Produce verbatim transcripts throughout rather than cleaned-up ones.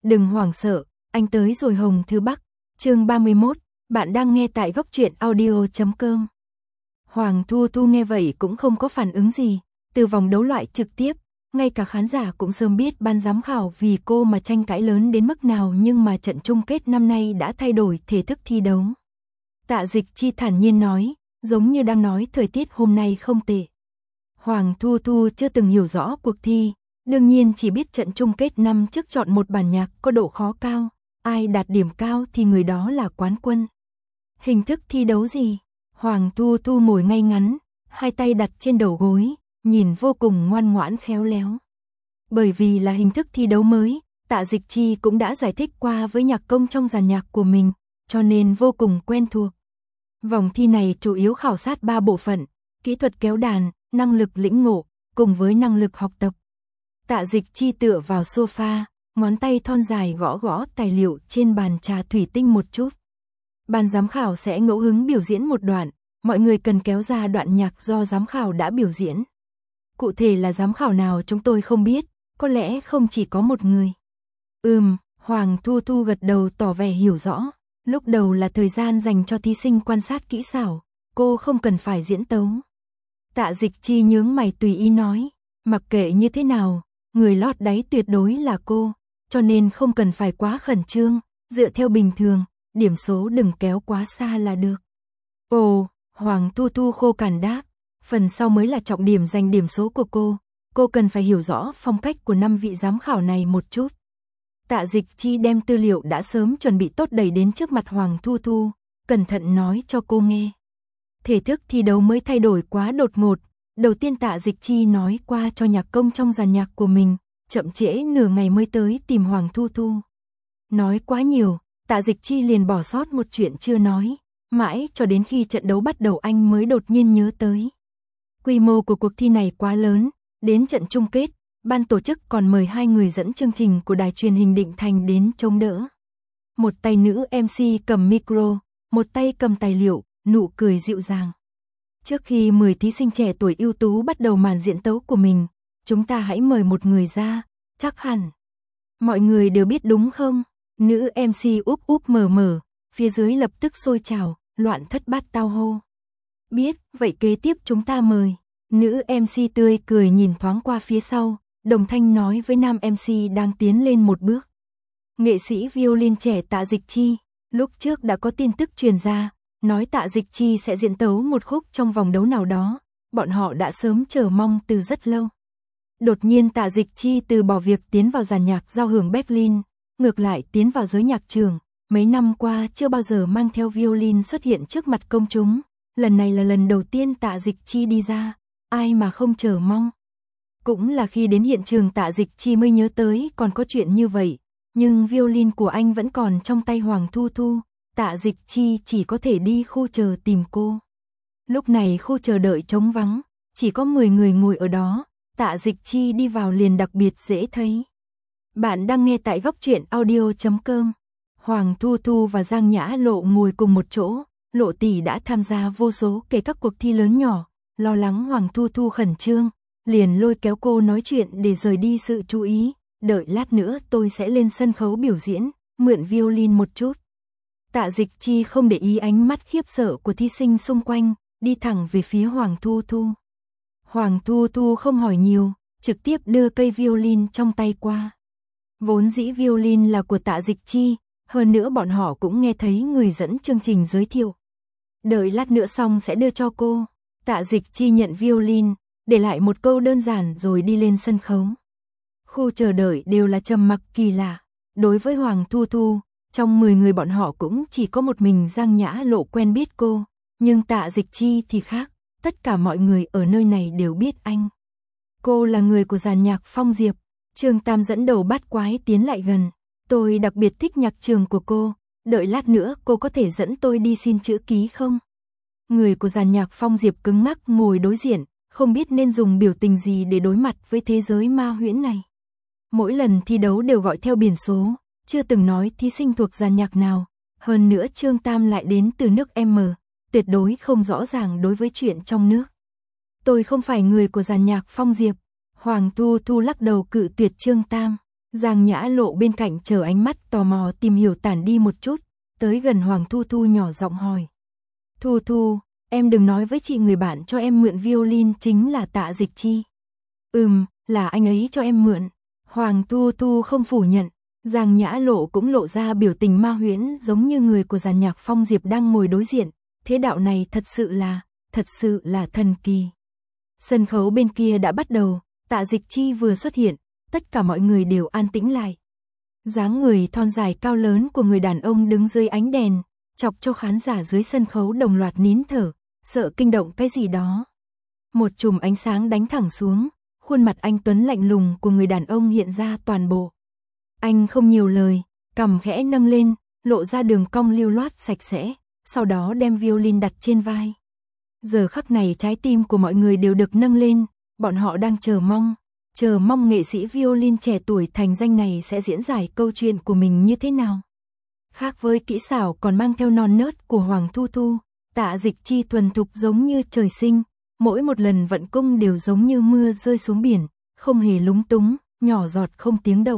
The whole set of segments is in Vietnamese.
Đừng hoảng sợ, anh tới rồi Hồng Thư Bắc. Chương ba mươi mốt, bạn đang nghe tại góc truyện audio chấm com. Hoàng Thu Thu nghe vậy cũng không có phản ứng gì, từ vòng đấu loại trực tiếp, ngay cả khán giả cũng sớm biết ban giám khảo vì cô mà tranh cãi lớn đến mức nào, nhưng mà trận chung kết năm nay đã thay đổi thể thức thi đấu. Tạ Dịch Chi thản nhiên nói, giống như đang nói thời tiết hôm nay không tệ. Hoàng Thu Thu chưa từng hiểu rõ cuộc thi, đương nhiên chỉ biết trận chung kết năm trước chọn một bản nhạc có độ khó cao, ai đạt điểm cao thì người đó là quán quân. Hình thức thi đấu gì? Hoàng Thu Thu ngồi ngay ngắn, hai tay đặt trên đầu gối, nhìn vô cùng ngoan ngoãn khéo léo. Bởi vì là hình thức thi đấu mới, Tạ Dịch Chi cũng đã giải thích qua với nhạc công trong dàn nhạc của mình, cho nên vô cùng quen thuộc. Vòng thi này chủ yếu khảo sát ba bộ phận, kỹ thuật kéo đàn, năng lực lĩnh ngộ, cùng với năng lực học tập. Tạ Dịch Chi tựa vào sofa, ngón tay thon dài gõ gõ tài liệu trên bàn trà thủy tinh một chút. Ban giám khảo sẽ ngẫu hứng biểu diễn một đoạn, mọi người cần kéo ra đoạn nhạc do giám khảo đã biểu diễn. Cụ thể là giám khảo nào chúng tôi không biết, có lẽ không chỉ có một người. Ừm, Hoàng Thu Thu gật đầu tỏ vẻ hiểu rõ. Lúc đầu là thời gian dành cho thí sinh quan sát kỹ xảo, cô không cần phải diễn tấu. Tạ Dịch Chi nhướng mày tùy ý nói, mặc kệ như thế nào, người lót đáy tuyệt đối là cô, cho nên không cần phải quá khẩn trương, dựa theo bình thường, điểm số đừng kéo quá xa là được. Ồ, Hoàng Thu Thu khô cằn đáp, phần sau mới là trọng điểm giành điểm số của cô, cô cần phải hiểu rõ phong cách của năm vị giám khảo này một chút. Tạ Dịch Chi đem tư liệu đã sớm chuẩn bị tốt đẩy đến trước mặt Hoàng Thu Thu, cẩn thận nói cho cô nghe. Thể thức thi đấu mới thay đổi quá đột ngột, đầu tiên Tạ Dịch Chi nói qua cho nhạc công trong dàn nhạc của mình, chậm trễ nửa ngày mới tới tìm Hoàng Thu Thu. Nói quá nhiều, Tạ Dịch Chi liền bỏ sót một chuyện chưa nói, mãi cho đến khi trận đấu bắt đầu anh mới đột nhiên nhớ tới. Quy mô của cuộc thi này quá lớn, đến trận chung kết, ban tổ chức còn mời hai người dẫn chương trình của đài truyền hình Định Thành đến chống đỡ. Một tay nữ em xê cầm micro, một tay cầm tài liệu, nụ cười dịu dàng. Trước khi mười thí sinh trẻ tuổi ưu tú bắt đầu màn diễn tấu của mình, chúng ta hãy mời một người ra, chắc hẳn mọi người đều biết đúng không? Nữ em xê úp úp mở mở, phía dưới lập tức sôi trào, loạn thất bát tao hô. Biết, vậy kế tiếp chúng ta mời. Nữ em xê tươi cười nhìn thoáng qua phía sau, đồng thanh nói với nam em xê đang tiến lên một bước. Nghệ sĩ violin trẻ Tạ Dịch Chi, lúc trước đã có tin tức truyền ra, nói Tạ Dịch Chi sẽ diễn tấu một khúc trong vòng đấu nào đó, bọn họ đã sớm chờ mong từ rất lâu. Đột nhiên Tạ Dịch Chi từ bỏ việc tiến vào dàn nhạc giao hưởng Berlin, ngược lại tiến vào giới nhạc trường, mấy năm qua chưa bao giờ mang theo violin xuất hiện trước mặt công chúng, lần này là lần đầu tiên Tạ Dịch Chi đi ra, ai mà không chờ mong. Cũng là khi đến hiện trường Tạ Dịch Chi mới nhớ tới còn có chuyện như vậy, nhưng violin của anh vẫn còn trong tay Hoàng Thu Thu, Tạ Dịch Chi chỉ có thể đi khu chờ tìm cô. Lúc này khu chờ đợi trống vắng, chỉ có mười người ngồi ở đó, Tạ Dịch Chi đi vào liền đặc biệt dễ thấy. Bạn đang nghe tại góc truyện audio chấm com. Hoàng Thu Thu và Giang Nhã Lộ ngồi cùng một chỗ, Lộ tỷ đã tham gia vô số kể các cuộc thi lớn nhỏ, lo lắng Hoàng Thu Thu khẩn trương, liền lôi kéo cô nói chuyện để rời đi sự chú ý, đợi lát nữa tôi sẽ lên sân khấu biểu diễn, mượn violin một chút. Tạ Dịch Chi không để ý ánh mắt khiếp sợ của thí sinh xung quanh, đi thẳng về phía Hoàng Thu Thu. Hoàng Thu Thu không hỏi nhiều, trực tiếp đưa cây violin trong tay qua. Vốn dĩ violin là của Tạ Dịch Chi, hơn nữa bọn họ cũng nghe thấy người dẫn chương trình giới thiệu. Đợi lát nữa xong sẽ đưa cho cô. Tạ Dịch Chi nhận violin, để lại một câu đơn giản rồi đi lên sân khấu. Khu chờ đợi đều là trầm mặc kỳ lạ. Đối với Hoàng Thu Thu, trong mười người bọn họ cũng chỉ có một mình Giang Nhã Lộ quen biết cô, nhưng Tạ Dịch Chi thì khác, tất cả mọi người ở nơi này đều biết anh. Cô là người của dàn nhạc Phong Diệp. Trương Tam dẫn đầu bát quái tiến lại gần. Tôi đặc biệt thích nhạc trường của cô, đợi lát nữa cô có thể dẫn tôi đi xin chữ ký không? Người của dàn nhạc Phong Diệp cứng ngắc ngồi đối diện, không biết nên dùng biểu tình gì để đối mặt với thế giới ma huyễn này. Mỗi lần thi đấu đều gọi theo biển số, chưa từng nói thí sinh thuộc dàn nhạc nào, hơn nữa Trương Tam lại đến từ nước M, tuyệt đối không rõ ràng đối với chuyện trong nước. Tôi không phải người của dàn nhạc Phong Diệp. Hoàng Thu Thu lắc đầu cự tuyệt Trương Tam. Giang Nhã Lộ bên cạnh chờ ánh mắt tò mò tìm hiểu tản đi một chút, tới gần Hoàng Thu Thu nhỏ giọng hỏi. Thu Thu, em đừng nói với chị người bạn cho em mượn violin chính là Tạ Dịch Chi. Ừm, là anh ấy cho em mượn. Hoàng Thu Thu không phủ nhận, Giang Nhã Lộ cũng lộ ra biểu tình ma huyễn giống như người của dàn nhạc Phong Diệp đang ngồi đối diện. Thế đạo này thật sự là, thật sự là thần kỳ. Sân khấu bên kia đã bắt đầu, Tạ Dịch Chi vừa xuất hiện, tất cả mọi người đều an tĩnh lại. Dáng người thon dài cao lớn của người đàn ông đứng dưới ánh đèn, chọc cho khán giả dưới sân khấu đồng loạt nín thở, sợ kinh động cái gì đó. Một chùm ánh sáng đánh thẳng xuống, khuôn mặt anh tuấn lạnh lùng của người đàn ông hiện ra toàn bộ. Anh không nhiều lời, cằm khẽ nâng lên, lộ ra đường cong lưu loát sạch sẽ, sau đó đem violin đặt trên vai. Giờ khắc này trái tim của mọi người đều được nâng lên, bọn họ đang chờ mong, chờ mong nghệ sĩ violin trẻ tuổi thành danh này sẽ diễn giải câu chuyện của mình như thế nào. Khác với kỹ xảo còn mang theo non nớt của Hoàng Thu Thu, Tạ Dịch Chi thuần thục giống như trời sinh, mỗi một lần vận công đều giống như mưa rơi xuống biển, không hề lúng túng, nhỏ giọt không tiếng động.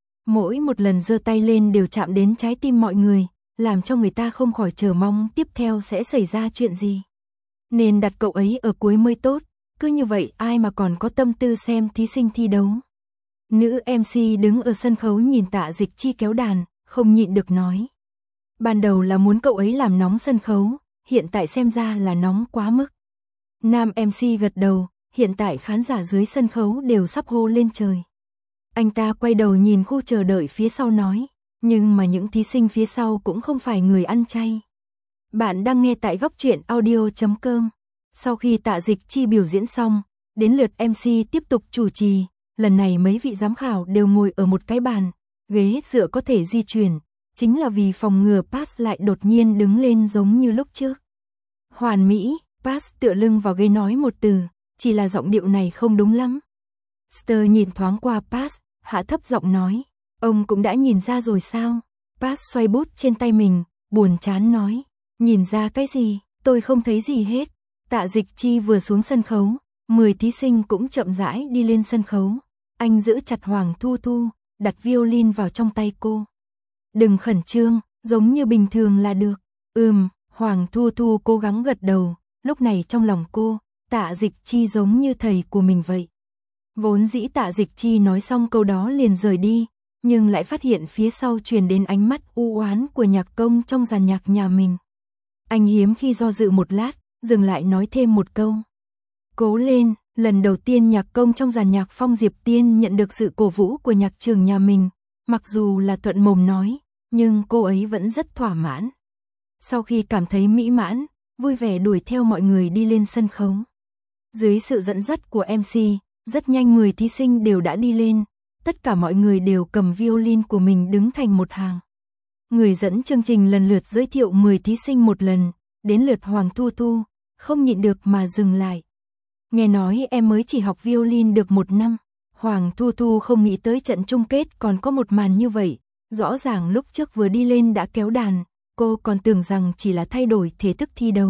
Mỗi một lần giơ tay lên đều chạm đến trái tim mọi người, làm cho người ta không khỏi chờ mong tiếp theo sẽ xảy ra chuyện gì. Nên đặt cậu ấy ở cuối mới tốt, cứ như vậy ai mà còn có tâm tư xem thí sinh thi đấu. Nữ em xê đứng ở sân khấu nhìn Tạ Dịch Chi kéo đàn, không nhịn được nói. Ban đầu là muốn cậu ấy làm nóng sân khấu, hiện tại xem ra là nóng quá mức. Nam em xê gật đầu, hiện tại khán giả dưới sân khấu đều sắp hô lên trời. Anh ta quay đầu nhìn khu chờ đợi phía sau nói, nhưng mà những thí sinh phía sau cũng không phải người ăn chay. Bạn đang nghe tại góc truyện audio chấm com. Sau khi Tạ Dịch Chi biểu diễn xong, đến lượt em xê tiếp tục chủ trì, lần này mấy vị giám khảo đều ngồi ở một cái bàn, ghế dựa có thể di chuyển, chính là vì phòng ngừa Pass lại đột nhiên đứng lên giống như lúc trước. Hoàn mỹ, Pass tựa lưng vào ghế nói một từ, chỉ là giọng điệu này không đúng lắm. Star nhìn thoáng qua Pass, hạ thấp giọng nói, ông cũng đã nhìn ra rồi sao? Pass xoay bút trên tay mình, buồn chán nói, nhìn ra cái gì, tôi không thấy gì hết. Tạ Dịch Chi vừa xuống sân khấu, mười thí sinh cũng chậm rãi đi lên sân khấu. Anh giữ chặt Hoàng Thu Thu, đặt violin vào trong tay cô. Đừng khẩn trương, giống như bình thường là được. Ừm, Hoàng Thu Thu cố gắng gật đầu, lúc này trong lòng cô, Tạ Dịch Chi giống như thầy của mình vậy. Vốn dĩ Tạ Dịch Chi nói xong câu đó liền rời đi, nhưng lại phát hiện phía sau truyền đến ánh mắt u oán của nhạc công trong dàn nhạc nhà mình. Anh hiếm khi do dự một lát, dừng lại nói thêm một câu. Cố lên, lần đầu tiên nhạc công trong dàn nhạc Phong Diệp Tiên nhận được sự cổ vũ của nhạc trưởng nhà mình, mặc dù là thuận mồm nói, nhưng cô ấy vẫn rất thỏa mãn. Sau khi cảm thấy mỹ mãn, vui vẻ đuổi theo mọi người đi lên sân khấu. Dưới sự dẫn dắt của em xê, rất nhanh mười thí sinh đều đã đi lên, tất cả mọi người đều cầm violin của mình đứng thành một hàng. Người dẫn chương trình lần lượt giới thiệu mười thí sinh một lần, đến lượt Hoàng Thu Thu, không nhịn được mà dừng lại. Nghe nói em mới chỉ học violin được một năm. Hoàng Thu Thu không nghĩ tới trận chung kết còn có một màn như vậy. Rõ ràng lúc trước vừa đi lên đã kéo đàn, cô còn tưởng rằng chỉ là thay đổi thể thức thi đấu.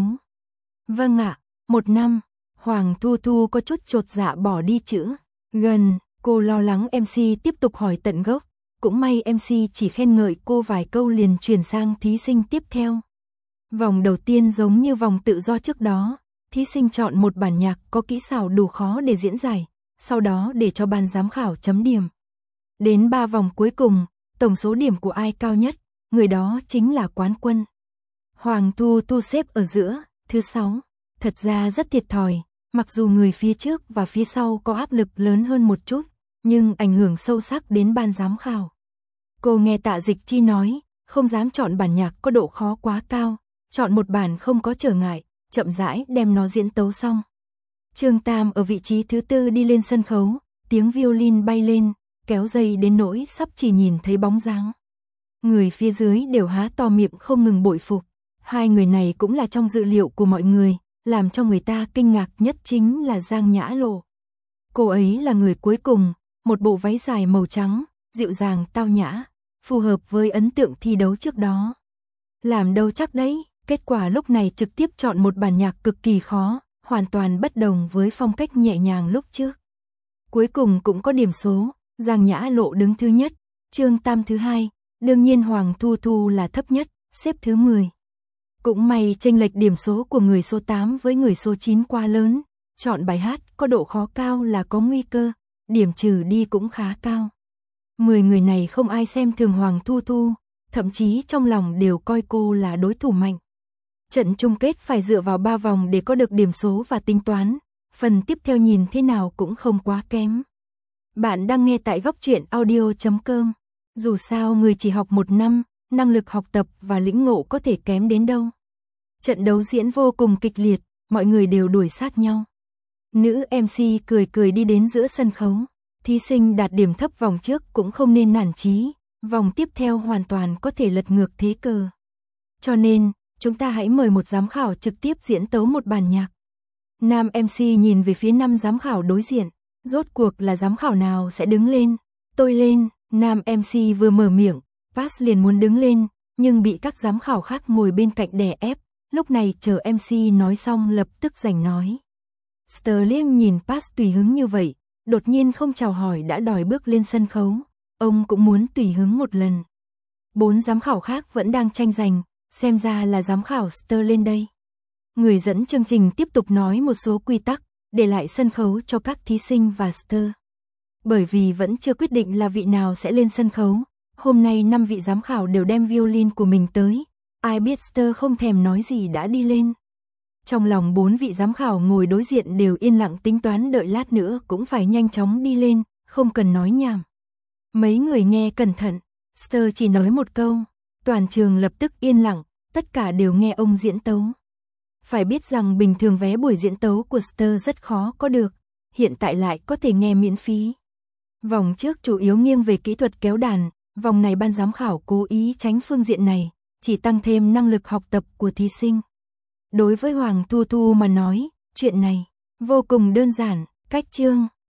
Vâng ạ, một năm. Hoàng Thu Thu có chút chột dạ bỏ đi chữ gần, cô lo lắng em xê tiếp tục hỏi tận gốc. Cũng may em xê chỉ khen ngợi cô vài câu liền chuyển sang thí sinh tiếp theo. Vòng đầu tiên giống như vòng tự do trước đó, thí sinh chọn một bản nhạc có kỹ xảo đủ khó để diễn giải, sau đó để cho ban giám khảo chấm điểm. Đến ba vòng cuối cùng, tổng số điểm của ai cao nhất, người đó chính là quán quân. Hoàng Thu Thu xếp ở giữa, thứ sáu, thật ra rất thiệt thòi, mặc dù người phía trước và phía sau có áp lực lớn hơn một chút, nhưng ảnh hưởng sâu sắc đến ban giám khảo. Cô nghe Tạ Dịch Chi nói, không dám chọn bản nhạc có độ khó quá cao, chọn một bản không có trở ngại, chậm rãi đem nó diễn tấu xong. Trương Tam ở vị trí thứ tư đi lên sân khấu, tiếng violin bay lên, kéo dây đến nỗi sắp chỉ nhìn thấy bóng dáng. Người phía dưới đều há to miệng không ngừng bội phục, hai người này cũng là trong dự liệu của mọi người, làm cho người ta kinh ngạc nhất chính là Giang Nhã Lộ. Cô ấy là người cuối cùng, một bộ váy dài màu trắng, dịu dàng tao nhã, phù hợp với ấn tượng thi đấu trước đó. Làm đâu chắc đấy, kết quả lúc này trực tiếp chọn một bản nhạc cực kỳ khó, hoàn toàn bất đồng với phong cách nhẹ nhàng lúc trước. Cuối cùng cũng có điểm số, Giang Nhã Lộ đứng thứ nhất, Trương Tam thứ hai, đương nhiên Hoàng Thu Thu là thấp nhất, xếp thứ mười. Cũng may chênh lệch điểm số của người số tám với người số chín quá lớn, chọn bài hát có độ khó cao là có nguy cơ, điểm trừ đi cũng khá cao. mười người này không ai xem thường Hoàng Thu Thu, thậm chí trong lòng đều coi cô là đối thủ mạnh. Trận chung kết phải dựa vào ba vòng để có được điểm số và tính toán, phần tiếp theo nhìn thế nào cũng không quá kém. Bạn đang nghe tại góc truyện audio chấm com. Dù sao người chỉ học một năm, năng lực học tập và lĩnh ngộ có thể kém đến đâu. Trận đấu diễn vô cùng kịch liệt, mọi người đều đuổi sát nhau. Nữ em xê cười cười đi đến giữa sân khấu. Thí sinh đạt điểm thấp vòng trước cũng không nên nản chí, vòng tiếp theo hoàn toàn có thể lật ngược thế cờ. Cho nên, chúng ta hãy mời một giám khảo trực tiếp diễn tấu một bản nhạc. Nam em xê nhìn về phía năm giám khảo đối diện, rốt cuộc là giám khảo nào sẽ đứng lên. Tôi lên, nam em xê vừa mở miệng, Pass liền muốn đứng lên, nhưng bị các giám khảo khác ngồi bên cạnh đè ép, lúc này chờ em xê nói xong lập tức giành nói. Sterling nhìn Pass tùy hứng như vậy, đột nhiên không chào hỏi đã đòi bước lên sân khấu, ông cũng muốn tùy hứng một lần. Bốn giám khảo khác vẫn đang tranh giành, xem ra là giám khảo Sterling đây. Người dẫn chương trình tiếp tục nói một số quy tắc, để lại sân khấu cho các thí sinh và Ster. Bởi vì vẫn chưa quyết định là vị nào sẽ lên sân khấu, hôm nay năm vị giám khảo đều đem violin của mình tới, ai biết Ster không thèm nói gì đã đi lên. Trong lòng bốn vị giám khảo ngồi đối diện đều yên lặng tính toán đợi lát nữa cũng phải nhanh chóng đi lên, không cần nói nhảm. Mấy người nghe cẩn thận, Ster chỉ nói một câu, toàn trường lập tức yên lặng, tất cả đều nghe ông diễn tấu. Phải biết rằng bình thường vé buổi diễn tấu của Ster rất khó có được, hiện tại lại có thể nghe miễn phí. Vòng trước chủ yếu nghiêng về kỹ thuật kéo đàn, vòng này ban giám khảo cố ý tránh phương diện này, chỉ tăng thêm năng lực học tập của thí sinh. Đối với Hoàng Thu Thu mà nói, chuyện này vô cùng đơn giản, cách chương.